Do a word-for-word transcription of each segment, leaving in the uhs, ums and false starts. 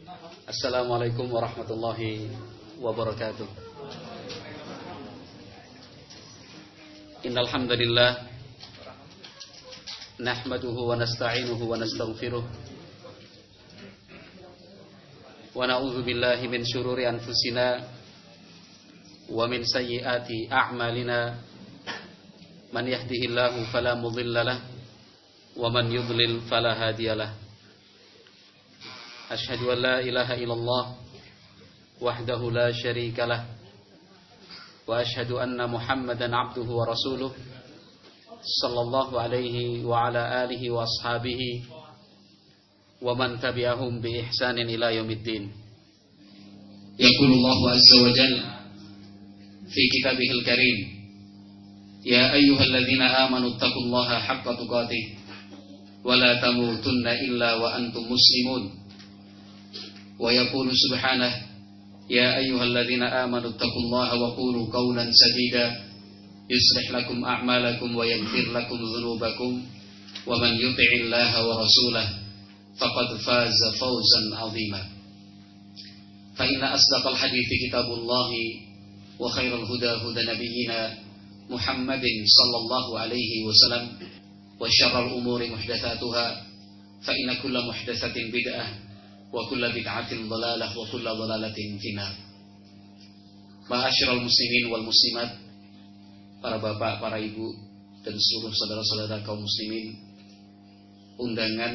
Assalamualaikum warahmatullahi wabarakatuh. Innal hamdalillah nahmaduhu wa nasta'inuhu wa nastaghfiruh wa na'udzu billahi min syururi anfusina wa min sayyiati a'malina. Man yahdihillahu fala mudilla lahu wa man yudlil fala hadiyalah. Asyhadu an la ilaha illallah wahdahu la syarika lah wa asyhadu anna Muhammadan abduhu wa rasuluh sallallahu alaihi wa ala alihi wa ashabihi wa man tabi'ahum bi ihsanin ila yaumiddin. Yaqulullahu azza wa jalla fi kitabihil karim, ya ayyuhalladzina amanu taqullaha haqqa tuqatih wa la tamutunna illa wa antum muslimun. Wa yaqulu subhanahu, ya ayyuhalladzina amanu taqullaha wa qulu qawlan sadida yuslih lakum a'malakum wa yaghfir lakum dhunubakum wa man yuti'illaha wa rasulahu faqad faza fawzan 'azima. Fa inna asdaqal hadithi kitabullahi wa khairal huda huda nabiyyina Muhammadin sallallahu alaihi wasallam wa syarrul umuri muhdatsatuha fa inna kulla muhdatsatin bid'ah wa kullu bid'atin dhalalah wa kullu dhalalatin finnar. Ma'asyiral muslimin wal muslimat, para bapak, para ibu dan seluruh saudara-saudara kaum muslimin, undangan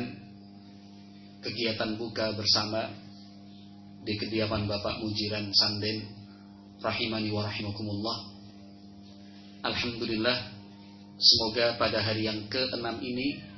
kegiatan buka bersama di kediaman Bapak Mujiran Sanden rahimani wa rahimakumullah. Alhamdulillah, semoga pada hari yang keenam ini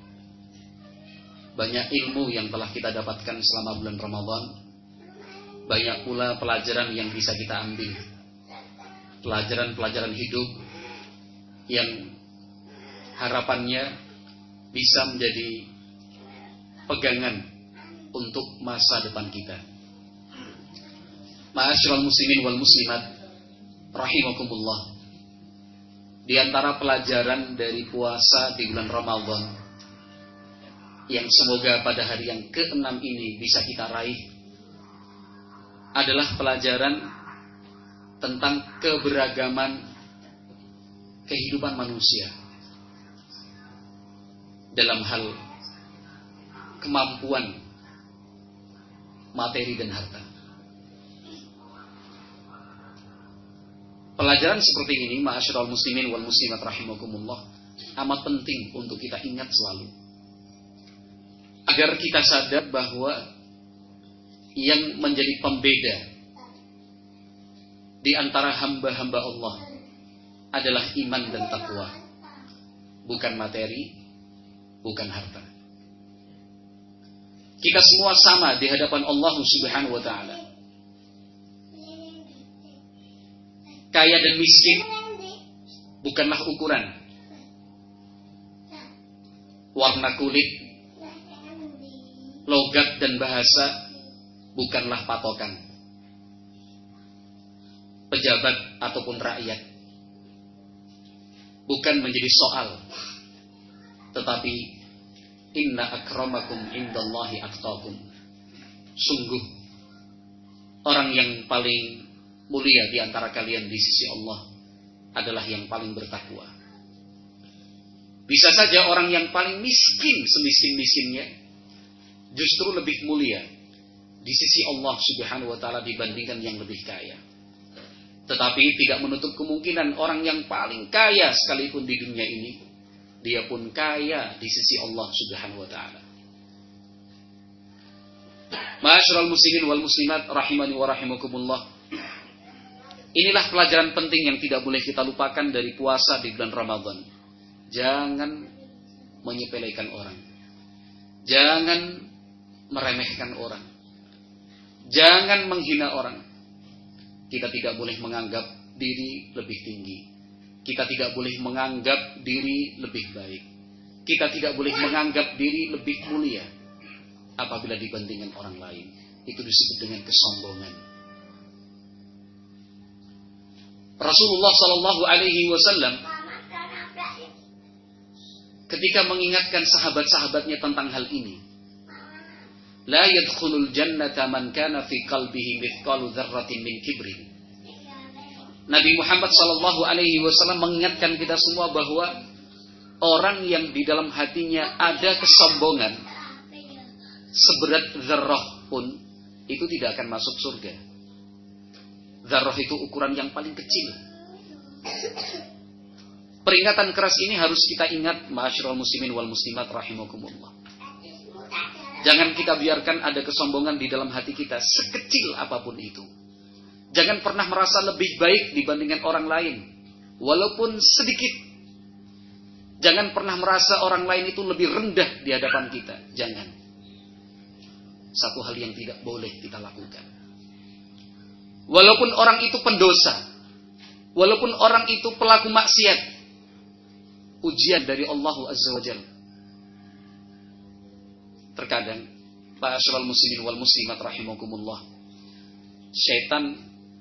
banyak ilmu yang telah kita dapatkan selama bulan Ramadan. Banyak pula pelajaran yang bisa kita ambil, pelajaran-pelajaran hidup yang harapannya bisa menjadi pegangan untuk masa depan kita. Ma'asyiral muslimin wal muslimat rahimakumullah, di antara pelajaran dari puasa di bulan Ramadan yang semoga pada hari yang keenam ini bisa kita raih adalah pelajaran tentang keberagaman kehidupan manusia dalam hal kemampuan materi dan harta. Pelajaran seperti ini, ma'asyiral muslimin wal muslimat rahimakumullah, amat penting untuk kita ingat selalu, agar kita sadar bahwa yang menjadi pembeda di antara hamba-hamba Allah adalah iman dan takwa, bukan materi, bukan harta. Kita semua sama di hadapan Allah Subhanahu wa ta'ala. Kaya dan miskin bukanlah ukuran. Warna kulit, logat dan bahasa bukanlah patokan. Pejabat ataupun rakyat bukan menjadi soal, tetapi inna akramakum indallahi atqakum. Sungguh orang yang paling mulia di antara kalian di sisi Allah adalah yang paling bertakwa. Bisa saja orang yang paling miskin semiskin-miskinnya justru lebih mulia di sisi Allah Subhanahu wa ta'ala dibandingkan yang lebih kaya. Tetapi tidak menutup kemungkinan orang yang paling kaya sekalipun di dunia ini, dia pun kaya di sisi Allah Subhanahu wa ta'ala. Ma'asyiral muslimin wal muslimat rahimani wa rahimakumullah, inilah pelajaran penting yang tidak boleh kita lupakan dari puasa di bulan Ramadan. Jangan menyepelekan orang, jangan meremehkan orang, jangan menghina orang. Kita tidak boleh menganggap diri lebih tinggi, kita tidak boleh menganggap diri lebih baik, kita tidak boleh menganggap diri lebih mulia apabila dibandingkan orang lain. Itu disebut dengan kesombongan. Rasulullah Sallallahu Alaihi Wasallam ketika mengingatkan sahabat-sahabatnya tentang hal ini, La yadkhulul jannata man kana fi qalbihi mithqalu dzarratin min kibrin. Nabi Muhammad sallallahu alaihi wasallam mengingatkan kita semua bahwa orang yang di dalam hatinya ada kesombongan seberat dzarrah pun itu tidak akan masuk surga. Dzarrah itu ukuran yang paling kecil. Peringatan keras ini harus kita ingat, ma'asyiral muslimin wal muslimat rahimakumullah. Jangan kita biarkan ada kesombongan di dalam hati kita, sekecil apapun itu. Jangan pernah merasa lebih baik dibandingkan orang lain, walaupun sedikit. Jangan pernah merasa orang lain itu lebih rendah di hadapan kita. Jangan. Satu hal yang tidak boleh kita lakukan. Walaupun orang itu pendosa, walaupun orang itu pelaku maksiat, ujian dari Allah Azza wa Jalla. Terkadang, ma'asyiral muslimin wal muslimat rahimakumullah, syaitan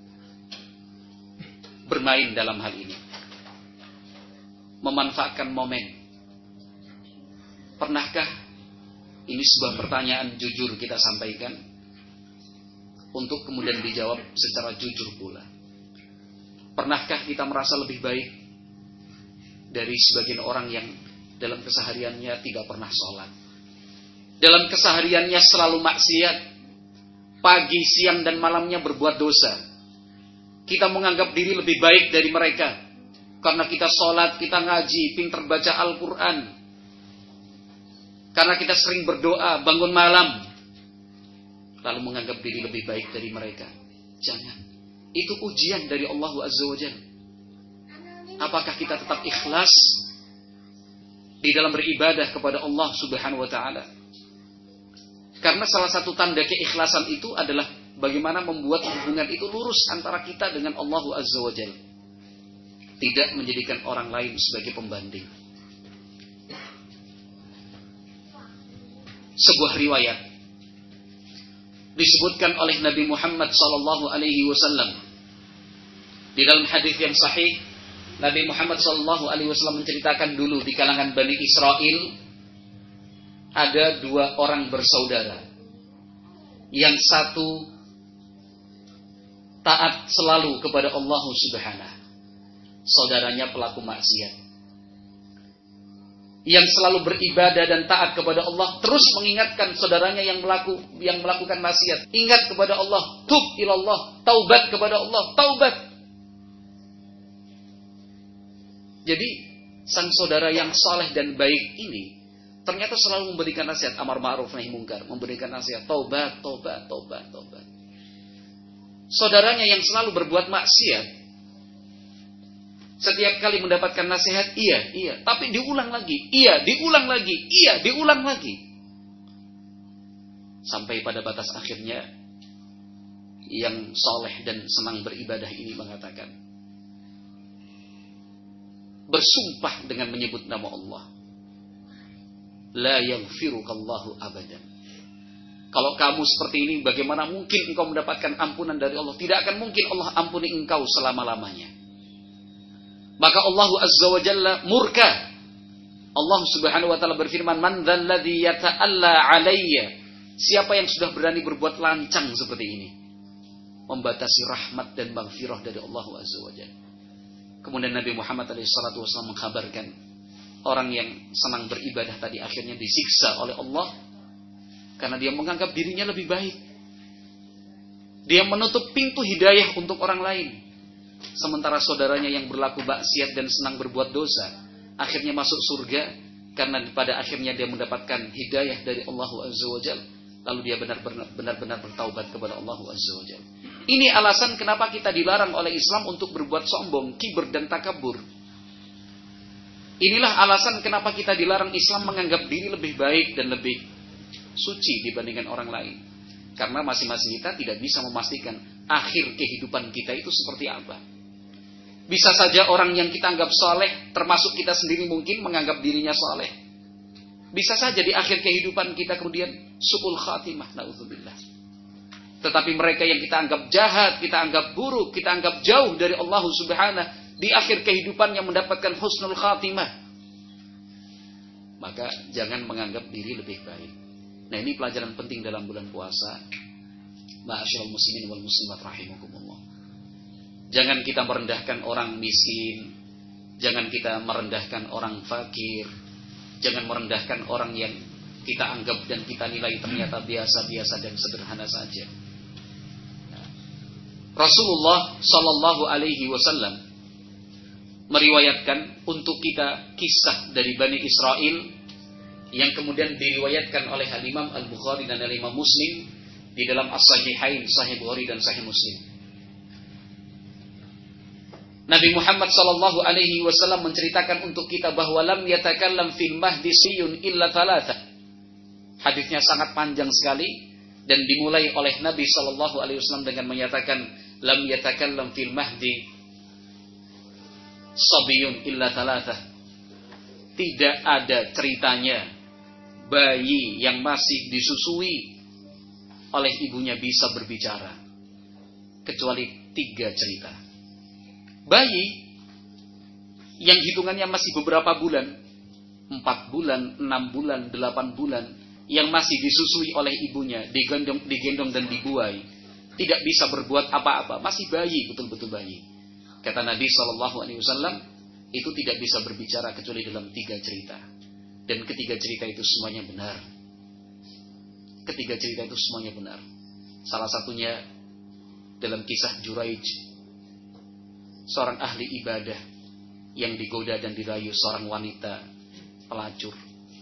bermain dalam hal ini, memanfaatkan momen. Pernahkah, ini sebuah pertanyaan jujur kita sampaikan, untuk kemudian dijawab secara jujur pula. Pernahkah kita merasa lebih baik dari sebagian orang yang dalam kesehariannya tidak pernah sholat, dalam kesehariannya selalu maksiat, pagi, siang, dan malamnya berbuat dosa? Kita menganggap diri lebih baik dari mereka karena kita sholat, kita ngaji, pintar baca Al-Quran, karena kita sering berdoa, bangun malam, lalu menganggap diri lebih baik dari mereka. Jangan. Itu ujian dari Allah Azza wa Jalla. Apakah kita tetap ikhlas di dalam beribadah kepada Allah Subhanahu wa ta'ala? Karena salah satu tanda keikhlasan itu adalah bagaimana membuat hubungan itu lurus antara kita dengan Allah Azza wa Jalla. Tidak menjadikan orang lain sebagai pembanding. Sebuah riwayat disebutkan oleh Nabi Muhammad sallallahu alaihi wasallam di dalam hadis yang sahih. Nabi Muhammad sallallahu alaihi wasallam menceritakan dulu di kalangan Bani Israel ada dua orang bersaudara. Yang satu taat selalu kepada Allah Subhanahu. Saudaranya pelaku maksiat. Yang selalu beribadah dan taat kepada Allah, terus mengingatkan saudaranya yang melaku, yang melakukan maksiat. Ingat kepada Allah, tub ilallah, taubat kepada Allah, taubat. Jadi sang saudara yang saleh dan baik ini ternyata selalu memberikan nasihat, amar ma'ruf nahi mungkar, memberikan nasihat, taubat, taubat, taubat, taubat. Saudaranya yang selalu berbuat maksiat, setiap kali mendapatkan nasihat, iya, iya, tapi diulang lagi, iya, diulang lagi, iya, diulang lagi. Sampai pada batas akhirnya, yang soleh dan senang beribadah ini mengatakan, bersumpah dengan menyebut nama Allah, la yaghfirukallahu abadan. Kalau kamu seperti ini, bagaimana mungkin engkau mendapatkan ampunan dari Allah? Tidak akan mungkin Allah ampuni engkau selama-lamanya. Maka Allah Azza wa Jalla murka. Allah Subhanahu wa ta'ala berfirman, man dzalladzi yata'alla alayya. Siapa yang sudah berani berbuat lancang seperti ini, membatasi rahmat dan maghfirah dari Allah Azza wa Jalla. Kemudian Nabi Muhammad shallallahu alaihi wasallam mengkhabarkan, orang yang senang beribadah tadi akhirnya disiksa oleh Allah karena dia menganggap dirinya lebih baik. Dia menutup pintu hidayah untuk orang lain. Sementara saudaranya yang berlaku maksiat dan senang berbuat dosa akhirnya masuk surga karena pada akhirnya dia mendapatkan hidayah dari Allah Azza wa Jalla, lalu dia benar-benar bertaubat kepada Allah Azza wa Jalla. Ini alasan kenapa kita dilarang oleh Islam untuk berbuat sombong, kibir dan takabur. Inilah alasan kenapa kita dilarang Islam menganggap diri lebih baik dan lebih suci dibandingkan orang lain. Karena masing-masing kita tidak bisa memastikan akhir kehidupan kita itu seperti apa. Bisa saja orang yang kita anggap soleh, termasuk kita sendiri mungkin menganggap dirinya soleh. Bisa saja di akhir kehidupan kita kemudian su'ul khatimah, na'udzubillah. Tetapi mereka yang kita anggap jahat, kita anggap buruk, kita anggap jauh dari Allah Subhanahu, di akhir kehidupan yang mendapatkan husnul khatimah, maka jangan menganggap diri lebih baik. Nah, ini pelajaran penting dalam bulan puasa. Ma'asyiral muslimin wal muslimat rahimakumullah. Jangan kita merendahkan orang miskin, jangan kita merendahkan orang fakir, jangan merendahkan orang yang kita anggap dan kita nilai ternyata biasa-biasa dan sederhana saja. Rasulullah Shallallahu Alaihi Wasallam meriwayatkan untuk kita kisah dari Bani Israel yang kemudian diriwayatkan oleh Al-Imam Al-Bukhari dan Al-Imam Muslim di dalam As-Sahihain, Sahih Bukhari dan Sahih Muslim. Nabi Muhammad Shallallahu Alaihi Wasallam menceritakan untuk kita bahwa lam yatakallam fil mahdi siyun illa thalatha. Hadisnya sangat panjang sekali dan dimulai oleh Nabi Shallallahu Alaihi Wasallam dengan menyatakan lam yatakallam fil mahdi sabiyun illa thalatha. Tidak ada ceritanya bayi yang masih disusui oleh ibunya bisa berbicara kecuali tiga cerita. Bayi yang hitungannya masih beberapa bulan, empat bulan, enam bulan, delapan bulan, yang masih disusui oleh ibunya, digendong, digendong dan dibuai, tidak bisa berbuat apa-apa, masih bayi, betul-betul bayi. Kata Nabi shallallahu alaihi wasallam, itu tidak bisa berbicara kecuali dalam tiga cerita. Dan ketiga cerita itu semuanya benar. Ketiga cerita itu semuanya benar. Salah satunya dalam kisah Juraij, seorang ahli ibadah yang digoda dan dirayu seorang wanita pelacur.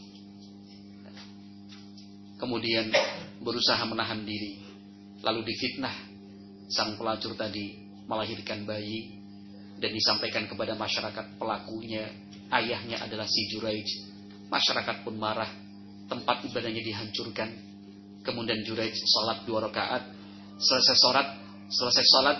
Kemudian berusaha menahan diri, lalu difitnah sang pelacur tadi melahirkan bayi dan disampaikan kepada masyarakat pelakunya ayahnya adalah si Juraij. Masyarakat pun marah, tempat ibadahnya dihancurkan. Kemudian Juraij sholat dua rakaat. Selesai sholat, selesai sholat,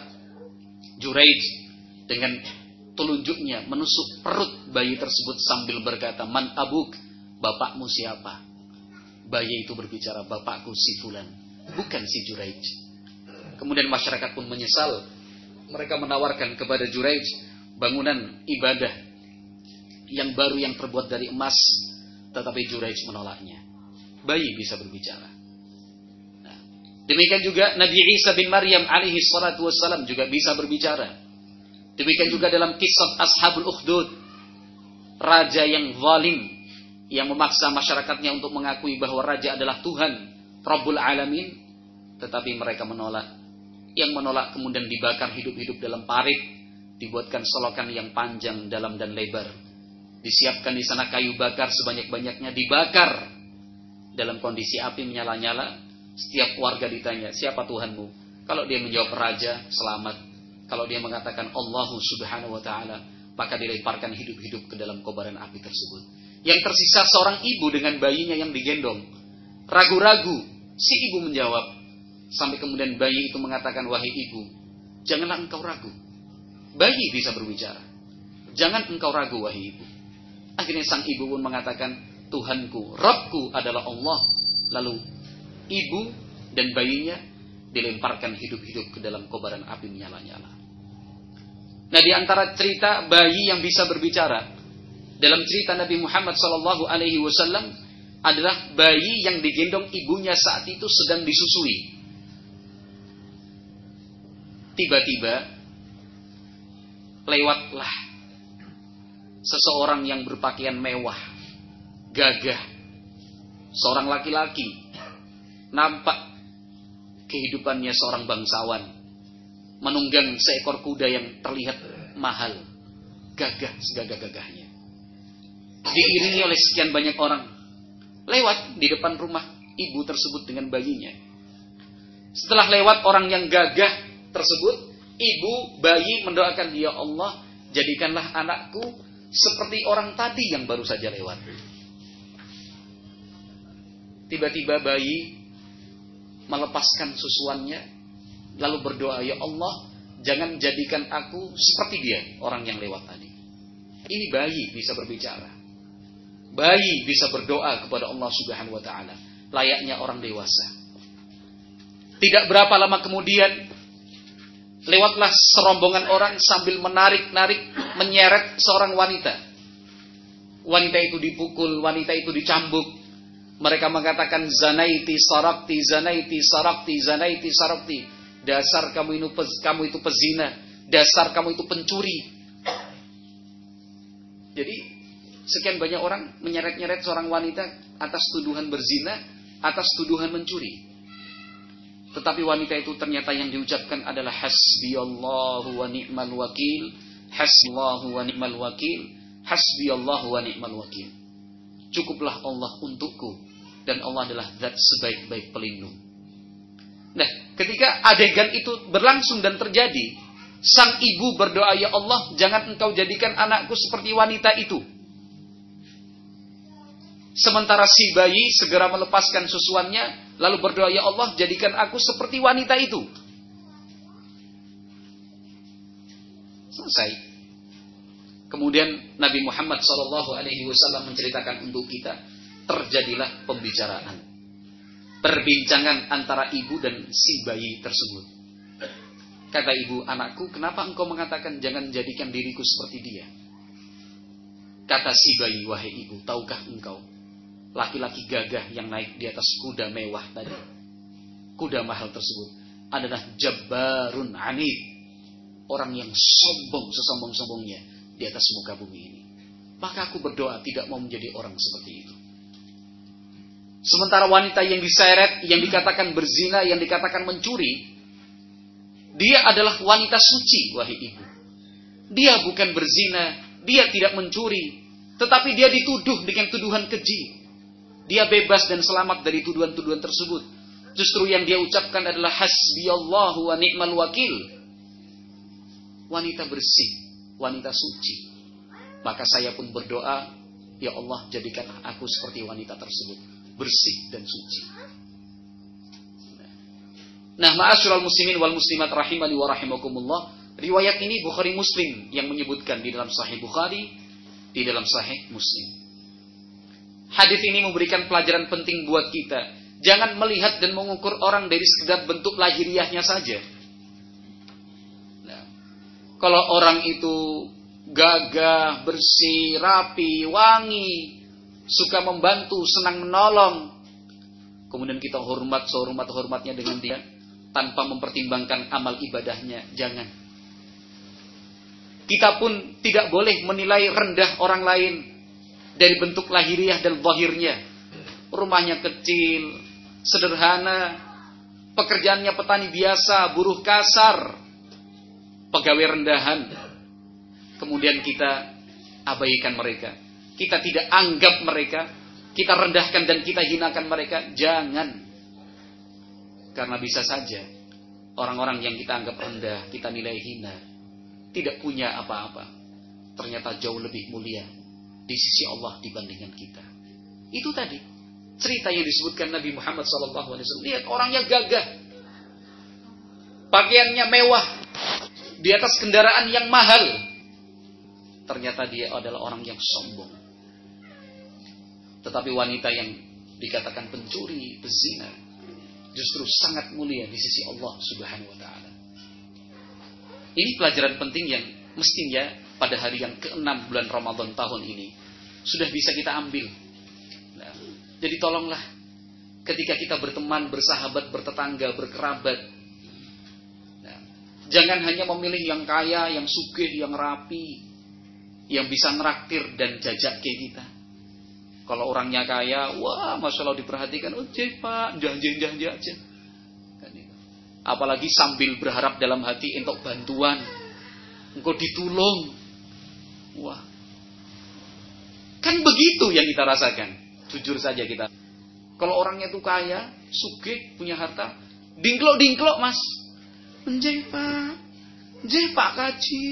Juraij dengan telunjuknya menusuk perut bayi tersebut sambil berkata, "Man abuk?" Bapakmu siapa? Bayi itu berbicara, "Bapakku si fulan," bukan si Juraij. Kemudian masyarakat pun menyesal. Mereka menawarkan kepada Juraij bangunan ibadah yang baru yang terbuat dari emas, tetapi Juraij menolaknya. Bayi bisa berbicara. Nah, demikian juga Nabi Isa bin Maryam alaihi salatu wassalam juga bisa berbicara. Demikian juga dalam kisah Ashabul Ukhdud, raja yang zalim yang memaksa masyarakatnya untuk mengakui bahwa raja adalah Tuhan Rabbul Alamin, tetapi mereka menolak. Yang menolak kemudian dibakar hidup-hidup dalam parit, dibuatkan solokan yang panjang, dalam dan lebar. Disiapkan di sana kayu bakar sebanyak-banyaknya, dibakar dalam kondisi api menyala-nyala. Setiap warga ditanya, "Siapa Tuhanmu?" Kalau dia menjawab raja, selamat. Kalau dia mengatakan Allahu subhanahu wa ta'ala, maka dilemparkan hidup-hidup ke dalam kobaran api tersebut. Yang tersisa seorang ibu dengan bayinya yang digendong. Ragu-ragu, si ibu menjawab. Sampai kemudian bayi itu mengatakan, "Wahai ibu, janganlah engkau ragu. Bayi bisa berbicara. Jangan engkau ragu, wahai ibu." Akhirnya sang ibu pun mengatakan, "Tuhanku, Rabbku adalah Allah." Lalu ibu dan bayinya dilemparkan hidup-hidup ke dalam kobaran api menyala-nyala. Nah, di antara cerita bayi yang bisa berbicara dalam cerita Nabi Muhammad shallallahu alaihi wasallam adalah bayi yang digendong ibunya saat itu sedang disusui. Tiba-tiba lewatlah seseorang yang berpakaian mewah, gagah, seorang laki-laki, nampak kehidupannya seorang bangsawan, menunggang seekor kuda yang terlihat mahal, gagah segagah-gagahnya. Diiringi oleh sekian banyak orang, lewat di depan rumah ibu tersebut dengan bayinya. Setelah lewat orang yang gagah tersebut, ibu bayi mendoakan, "Ya Allah, jadikanlah anakku seperti orang tadi yang baru saja lewat." Tiba-tiba bayi melepaskan susuannya, lalu berdoa, "Ya Allah, jangan jadikan aku seperti dia, orang yang lewat tadi." Ini bayi bisa berbicara. Bayi bisa berdoa kepada Allah Subhanahu wa ta'ala, layaknya orang dewasa. Tidak berapa lama kemudian, lewatlah serombongan orang sambil menarik-narik, menyeret seorang wanita. Wanita itu dipukul, wanita itu dicambuk. Mereka mengatakan zanaiti sarakti, zanaiti sarakti, zanaiti sarakti. Dasar kamu itu kamu itu pezina, dasar kamu itu pencuri. Jadi sekian banyak orang menyeret-nyeret seorang wanita atas tuduhan berzina, atas tuduhan mencuri. Tetapi wanita itu ternyata yang diucapkan adalah hasbiyallahu wa ni'mal wakil, hasbiyallahu wa ni'mal wakil, hasbiyallahu wa ni'mal wakil. Cukuplah Allah untukku, dan Allah adalah zat sebaik-baik pelindung. Nah, ketika adegan itu berlangsung dan terjadi, sang ibu berdoa, ya Allah, jangan engkau jadikan anakku seperti wanita itu. Sementara si bayi segera melepaskan susuannya, lalu berdoa, ya Allah, jadikan aku seperti wanita itu. Selesai. Kemudian Nabi Muhammad shallallahu alaihi wasallam menceritakan untuk kita, terjadilah pembicaraan, perbincangan antara ibu dan si bayi tersebut. Kata ibu, anakku, kenapa engkau mengatakan jangan jadikan diriku seperti dia? Kata si bayi, wahai ibu, tahukah engkau, laki-laki gagah yang naik di atas kuda mewah tadi, kuda mahal tersebut, adalah Jabbarun Anid, orang yang sombong sesombong-sombongnya di atas muka bumi ini. Maka aku berdoa tidak mau menjadi orang seperti itu. Sementara wanita yang diseret, yang dikatakan berzina, yang dikatakan mencuri, dia adalah wanita suci, wahai ibu. Dia bukan berzina, dia tidak mencuri, tetapi dia dituduh dengan tuduhan keji. Dia bebas dan selamat dari tuduhan-tuduhan tersebut. Justru yang dia ucapkan adalah hasbiyallahu wa ni'mal wakil. Wanita bersih, wanita suci. Maka saya pun berdoa, ya Allah, jadikan aku seperti wanita tersebut, bersih dan suci. Nah, ma'asyiral muslimin wal muslimat rahimani wa rahimakumullah, riwayat ini Bukhari Muslim yang menyebutkan di dalam Sahih Bukhari, di dalam Sahih Muslim. Hadis ini memberikan pelajaran penting buat kita. Jangan melihat dan mengukur orang dari sekedar bentuk lahiriahnya saja. Nah, kalau orang itu gagah, bersih, rapi, wangi, suka membantu, senang menolong, kemudian kita hormat sehormat-hormatnya dengan dia, tanpa mempertimbangkan amal ibadahnya, jangan. Kita pun tidak boleh menilai rendah orang lain dari bentuk lahiriah dan zahirnya. Rumahnya kecil, sederhana, pekerjaannya petani biasa, buruh kasar, pegawai rendahan. Kemudian kita abaikan mereka, kita tidak anggap mereka, kita rendahkan dan kita hinakan mereka. Jangan. Karena bisa saja orang-orang yang kita anggap rendah, kita nilai hina, tidak punya apa-apa, ternyata jauh lebih mulia di sisi Allah dibandingkan kita. Itu tadi cerita yang disebutkan Nabi Muhammad shallallahu alaihi wasallam. Lihat, orangnya gagah, pakaiannya mewah, di atas kendaraan yang mahal, ternyata dia adalah orang yang sombong. Tetapi wanita yang dikatakan pencuri, pezina, justru sangat mulia di sisi Allah Subhanahu wa taala. Ini pelajaran penting yang mestinya pada hari yang keenam bulan Ramadan tahun ini sudah bisa kita ambil. Nah, jadi tolonglah ketika kita berteman, bersahabat, bertetangga, berkerabat, nah, jangan hanya memilih yang kaya, yang sugih, yang rapi, yang bisa neraktir dan jajak ke kita. Kalau orangnya kaya, wah, masya Allah diperhatikan, oh pak, janji-janji aja. Apalagi sambil berharap dalam hati untuk bantuan, engkau ditulung. Wah, kan begitu yang kita rasakan. Jujur saja kita. Kalau orangnya itu kaya, sugih, punya harta, dingklok-dingklok mas, menjeh pak, menjeh pak kaji.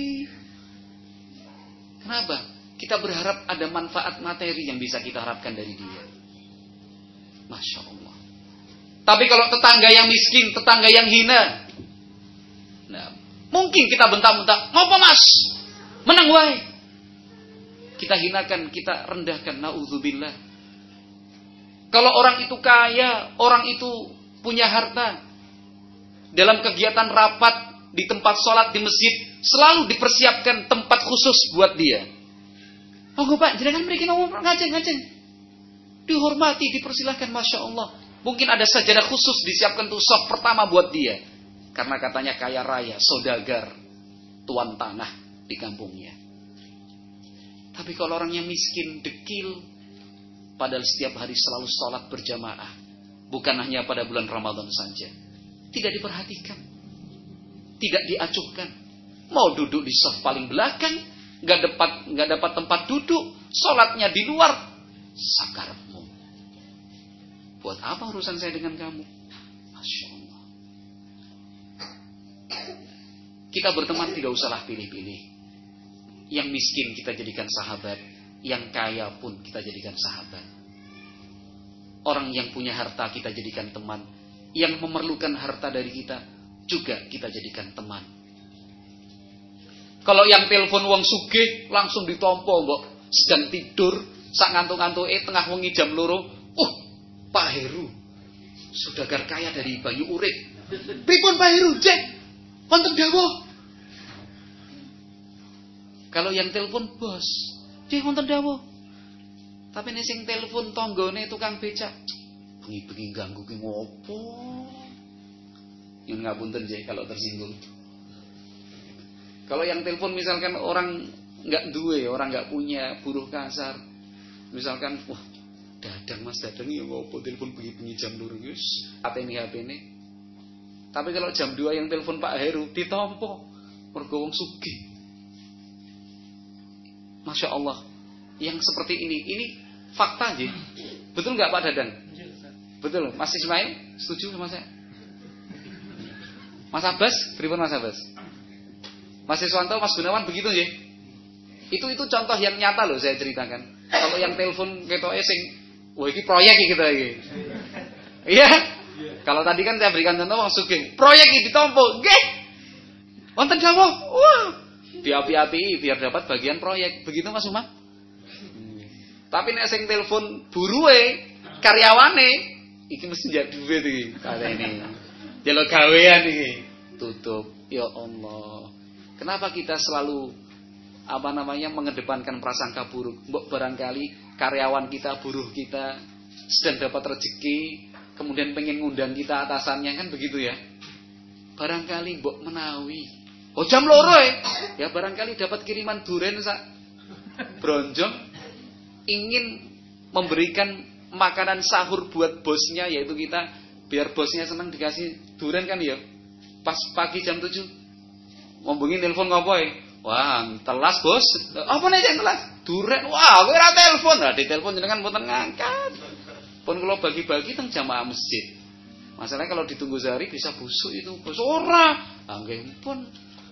Kenapa? Kita berharap ada manfaat materi yang bisa kita harapkan dari dia. Masya Allah. Tapi kalau tetangga yang miskin, tetangga yang hina, nah, mungkin kita bentak-bentak, ngopo mas, menang wae. Kita hinakan, kita rendahkan, na'udzubillah. Kalau orang itu kaya, orang itu punya harta, dalam kegiatan rapat, di tempat sholat, di masjid, selalu dipersiapkan tempat khusus buat dia. Oh gue pak, jangan mereka ngomong ngaceng-ngaceng. dihormati, dipersilahkan, Masya Allah. Mungkin ada sajadah khusus disiapkan untuk saf pertama buat dia. Karena katanya kaya raya, saudagar, tuan tanah di kampungnya. Tapi kalau orangnya miskin, dekil, padahal setiap hari selalu sholat berjamaah, bukan hanya pada bulan Ramadan saja, tidak diperhatikan, tidak diacuhkan. Mau duduk di saf paling belakang, nggak dapat nggak dapat tempat duduk, sholatnya di luar, sakarmu. Buat apa urusan saya dengan kamu? Masya Allah. Kita berteman tidak usahlah pilih-pilih. Yang miskin kita jadikan sahabat, yang kaya pun kita jadikan sahabat. Orang yang punya harta kita jadikan teman, yang memerlukan harta dari kita juga kita jadikan teman. Kalau yang telepon wong sugih langsung ditompo, mbok sedang tidur, sak ngantuk-ngantuke tengah wengi jam loro, uh, Pak Heru, saudagar kaya dari Banyu Urip. Pripun Pak Heru, Cek? Wonten dawuh. Kalau yang telepon bos, Cek wonten dawuh. Tapi nek sing telepon tanggane tukang becak, bengi-bengi ganggu ki ngopo? Nyun ngapunten Cek kalau tersinggung. Kalau yang telepon misalkan orang nggak duwe, orang nggak punya, buruh kasar, misalkan, wah dadang mas dadang ya ngopo telepon bengi-bengi jam loro wis atene H P-ne. Tapi kalau jam dua yang telepon Pak Heru ditompo mergo wong sugih. Masya Allah. Yang seperti ini, ini fakta aja. Betul nggak Pak Dadang? Betul. Mas Ismail setuju sama saya? Mas Abbas, pripun Mas Abbas? Mas Iswanto, Mas Gunawan begitu ya? Itu itu contoh yang nyata loh saya ceritakan. Kalau yang telepon ketoke sing, wah ini proyek iki kita iki. Iya? Kalau tadi kan saya berikan contoh wong sugih, proyek iki ditompo, nggih. Wonten dawuh. Wah, diapi-api biar dapat bagian proyek. Begitu Mas Umar? Tapi nek sing telepon buruwe, karyawane, iki mesti njak duit iki katene. Jalo gawean iki. Tutup. Ya Allah. Kenapa kita selalu apa namanya mengedepankan prasangka buruk? Mbok barangkali karyawan kita, buruh kita sedang dapat rezeki, kemudian pengen ngundang kita atasannya, kan begitu ya? Barangkali mbok menawi, oh jam loro ya, ya barangkali dapat kiriman duren sak bronjong, ingin memberikan makanan sahur buat bosnya, yaitu kita, biar bosnya senang dikasih duren kan ya. Pas pagi jam tujuh ngombungin telepon ngopoe. Wah, telas bos. Apa nih yang telas? Duren. Wah, kowe ora telepon. Lah ditelepon jenengan mboten ngangkat. Pun kula bagi-bagi teng jamaah masjid. Masalahnya kalau ditunggu sehari bisa busuk itu. Bos ora. Ah nggih pun.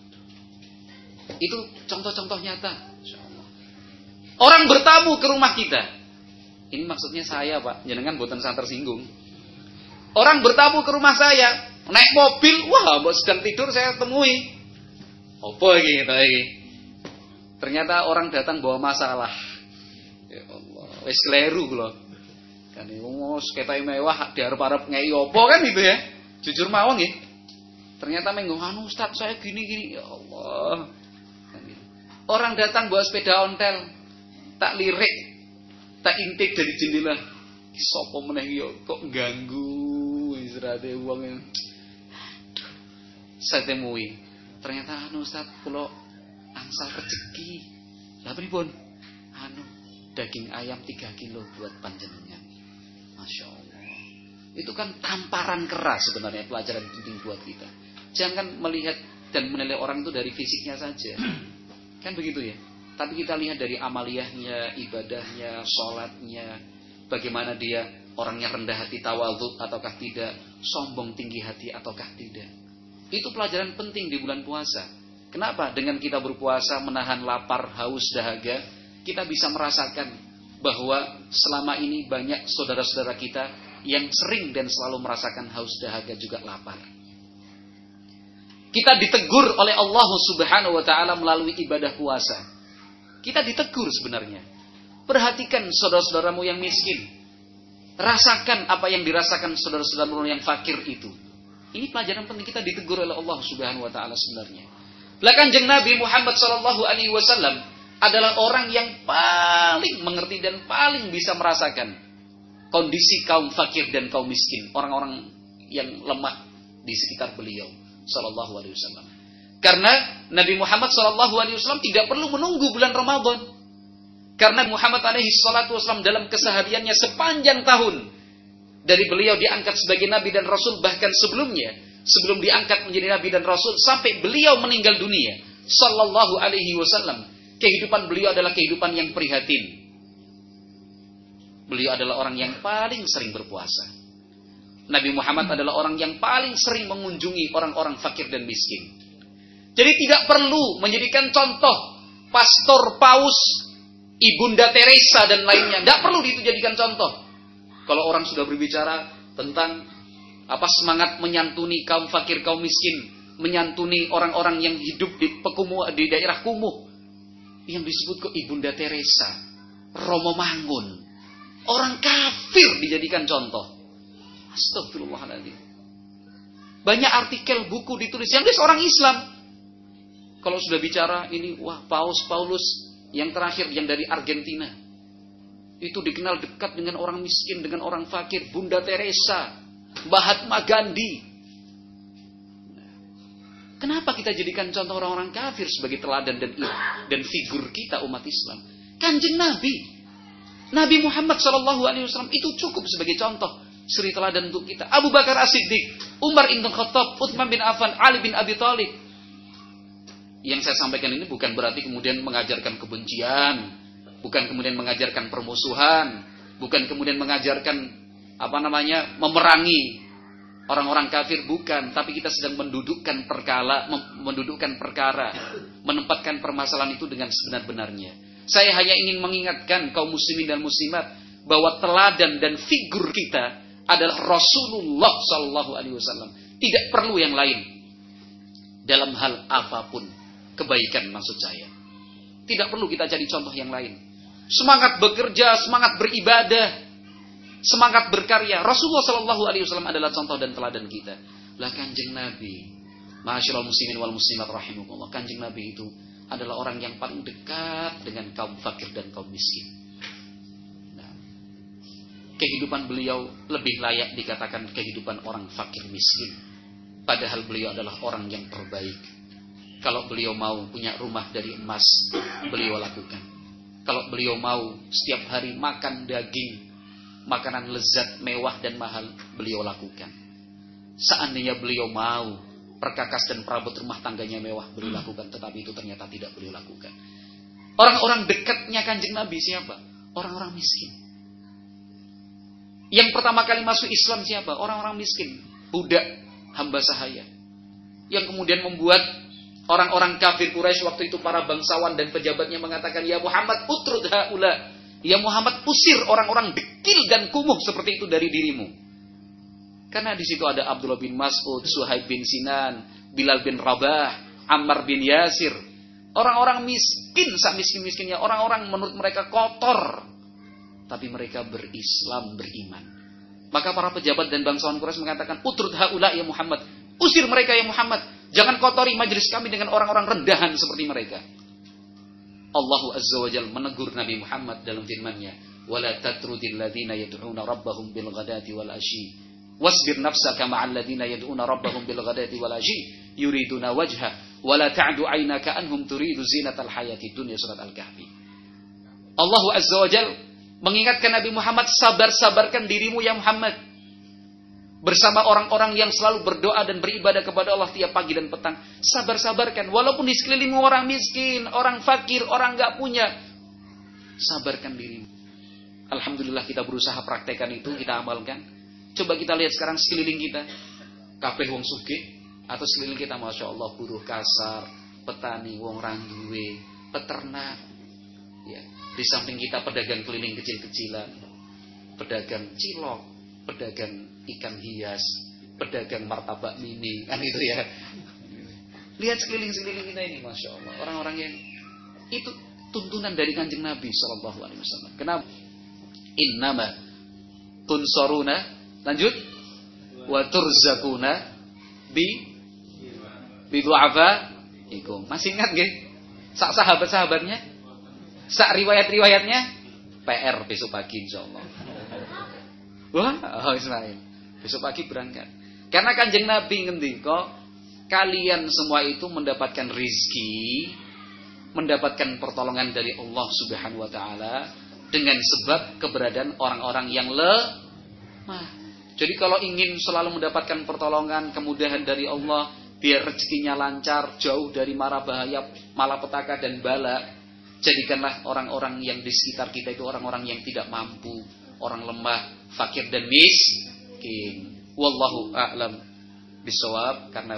Itu contoh-contoh nyata. Insyaallah. Orang bertamu ke rumah kita. Ini maksudnya saya, Pak. Jenengan mboten sangat tersinggung. Orang bertamu ke rumah saya, naik mobil, wah, mbok sedang tidur saya temui. Apa iki kita iki? Ternyata orang datang bawa masalah. Ya Allah, wis kleru kula. Kan wis ketoke mewah diarep-arep ngei apa kan gitu ya. Jujur mawon nggih. Ternyata menggo anu Ustaz saya gini-gini, ya Allah. Orang datang bawa sepeda ontel, tak lirik, tak intip dari jendela. Sopo meneh yo kok ganggu istirahat wong. Aduh. Saya temui. Ternyata anu Ustaz kula angsal rezeki. Lah pripun? Anu daging ayam tiga kilo buat panjenengan. Masya Allah. Itu kan tamparan keras sebenarnya, pelajaran penting buat kita. Jangan melihat dan menilai orang itu dari fisiknya saja. Kan begitu ya. Tapi kita lihat dari amaliyahnya, ibadahnya, sholatnya, bagaimana dia orangnya rendah hati, tawadhu ataukah tidak, sombong tinggi hati ataukah tidak. Itu pelajaran penting di bulan puasa. Kenapa? Dengan kita berpuasa menahan lapar, haus, dahaga, kita bisa merasakan bahwa selama ini banyak saudara-saudara kita yang sering dan selalu merasakan haus, dahaga, juga lapar. Kita ditegur oleh Allah Subhanahu wa taala melalui ibadah puasa. Kita ditegur sebenarnya. Perhatikan saudara-saudaramu yang miskin. Rasakan apa yang dirasakan saudara-saudaramu yang fakir itu. Ini pelajaran penting, kita ditegur oleh Allah Subhanahu wa taala sebenarnya. Lah Kanjeng Nabi Muhammad sallallahu alaihi wasallam adalah orang yang paling mengerti dan paling bisa merasakan kondisi kaum fakir dan kaum miskin, orang-orang yang lemah di sekitar beliau sallallahu alaihi wasallam. Karena Nabi Muhammad sallallahu alaihi wasallam tidak perlu menunggu bulan Ramadan. Karena Muhammad alaihi salatu wasallam dalam kesehariannya sepanjang tahun, dari beliau diangkat sebagai nabi dan rasul, bahkan sebelumnya, sebelum diangkat menjadi nabi dan rasul sampai beliau meninggal dunia sallallahu alaihi wasallam, kehidupan beliau adalah kehidupan yang prihatin. Beliau adalah orang yang paling sering berpuasa. Nabi Muhammad adalah orang yang paling sering mengunjungi orang-orang fakir dan miskin. Jadi tidak perlu menjadikan contoh pastor, paus, Ibunda Teresa dan lainnya. Tidak perlu dijadikan contoh. Kalau orang sudah berbicara tentang apa semangat menyantuni kaum fakir, kaum miskin, menyantuni orang-orang yang hidup di pekumuh, di daerah kumuh, yang disebut kok Ibunda Teresa, Romo Mangun, orang kafir dijadikan contoh. Astagfirullahaladzim. Banyak artikel, buku ditulis yang dia seorang Islam. Kalau sudah bicara ini, wah Paus Paulus yang terakhir yang dari Argentina, itu dikenal dekat dengan orang miskin, dengan orang fakir. Bunda Teresa, Mahatma Gandhi. Kenapa kita jadikan contoh orang-orang kafir sebagai teladan dan dan figur kita umat Islam? Kanjeng Nabi, Nabi Muhammad shallallahu alaihi wasallam itu cukup sebagai contoh, suri teladan untuk kita. Abu Bakar As-Siddiq, Umar ibn Khattab, Utsman bin Affan, Ali bin Abi Thalib. Yang saya sampaikan ini bukan berarti kemudian mengajarkan kebencian, bukan kemudian mengajarkan permusuhan, bukan kemudian mengajarkan apa namanya memerangi orang-orang kafir, bukan. Tapi kita sedang mendudukkan perkara, mendudukkan perkara, menempatkan permasalahan itu dengan sebenar-benarnya. Saya hanya ingin mengingatkan kaum muslimin dan muslimat bahwa teladan dan figur kita adalah Rasulullah Sallallahu Alaihi Wasallam. Tidak perlu yang lain dalam hal apapun. Kebaikan maksud saya. Tidak perlu kita jadi contoh yang lain. Semangat bekerja, semangat beribadah, semangat berkarya. Rasulullah Sallallahu Alaihi Wasallam adalah contoh dan teladan kita. Lah Kanjeng Nabi, ma'asyiral muslimin wal muslimat rahimakumullah, Kanjeng Nabi itu adalah orang yang paling dekat dengan kaum fakir dan kaum miskin. Nah, kehidupan beliau lebih layak dikatakan kehidupan orang fakir miskin. Padahal beliau adalah orang yang terbaik. Kalau beliau mau punya rumah dari emas, beliau lakukan. Kalau beliau mau setiap hari makan daging, makanan lezat, mewah dan mahal, beliau lakukan. Seandainya beliau mau perkakas dan perabot rumah tangganya mewah, beliau lakukan. Tetapi itu ternyata tidak beliau lakukan. Orang-orang dekatnya Kanjeng Nabi siapa? Orang-orang miskin. Yang pertama kali masuk Islam siapa? Orang-orang miskin, budak, hamba sahaya. Yang kemudian membuat orang-orang kafir Quraisy waktu itu, para bangsawan dan pejabatnya mengatakan, ya Muhammad utrud haula, ya Muhammad usir orang-orang dekil dan kumuh seperti itu dari dirimu. Karena di situ ada Abdullah bin Mas'ud, Suhaib bin Sinan, Bilal bin Rabah, Ammar bin Yasir. Orang-orang miskin, sak miskin-miskinnya, orang-orang menurut mereka kotor, tapi mereka berislam, beriman. Maka para pejabat dan bangsawan Quraisy mengatakan, utrud haula ya Muhammad, usir mereka ya Muhammad. Jangan kotori majelis kami dengan orang-orang rendahan seperti mereka. Allah Azza wa Jalla menegur Nabi Muhammad dalam firman-Nya, "Wala tatrudil ladzina yad'una rabbahum bil ghadati wal ashi, wasbir nafsaka ma'al ladzina yad'una rabbahum bil ghadati wal ashi, yuriduna wajha, wala ta'du 'ainaka anhum turidu zinatal hayatid dunya." Surat Al-Kahfi. Allah Azza wa Jalla mengingatkan Nabi Muhammad, sabar-sabarkan dirimu ya Muhammad, bersama orang-orang yang selalu berdoa dan beribadah kepada Allah tiap pagi dan petang. Sabar-sabarkan. Walaupun di sekelilingmu orang miskin, orang fakir, orang gak punya, sabarkan dirimu. Alhamdulillah kita berusaha praktekkan itu, kita amalkan. Coba kita lihat sekarang sekeliling kita. Kabeh wong sugih, atau sekeliling kita Masya Allah buruh kasar, petani, wong randuwe, peternak. Ya. Di samping kita pedagang keliling kecil-kecilan, pedagang cilok, pedagang ikan hias, pedagang martabak mini, kan itu ya. Lihat sekeliling-sekeliling kita ini, Masya Allah. Orang-orang yang itu tuntunan dari Kanjeng Nabi Sallallahu Alaihi Wasallam. Kenapa? Innama tunsaruna, lanjut, wa turzakuna bi bi du'afaikum. Masih ingat nggih? Sak sahabat-sahabatnya, sak riwayat-riwayatnya, P R besok pagi insyaallah. Wah, oh Ismail. Besok pagi berangkat. Karena Kanjeng Nabi ngendika, kalian semua itu mendapatkan rizki, mendapatkan pertolongan dari Allah Subhanahu wa taala dengan sebab keberadaan orang-orang yang lemah. Jadi kalau ingin selalu mendapatkan pertolongan, kemudahan dari Allah, biar rezekinya lancar, jauh dari mara bahaya, malapetaka dan bala, jadikanlah orang-orang yang di sekitar kita itu orang-orang yang tidak mampu, orang lemah, fakir dan miskin. Wallahu a'lam bishawab. Karena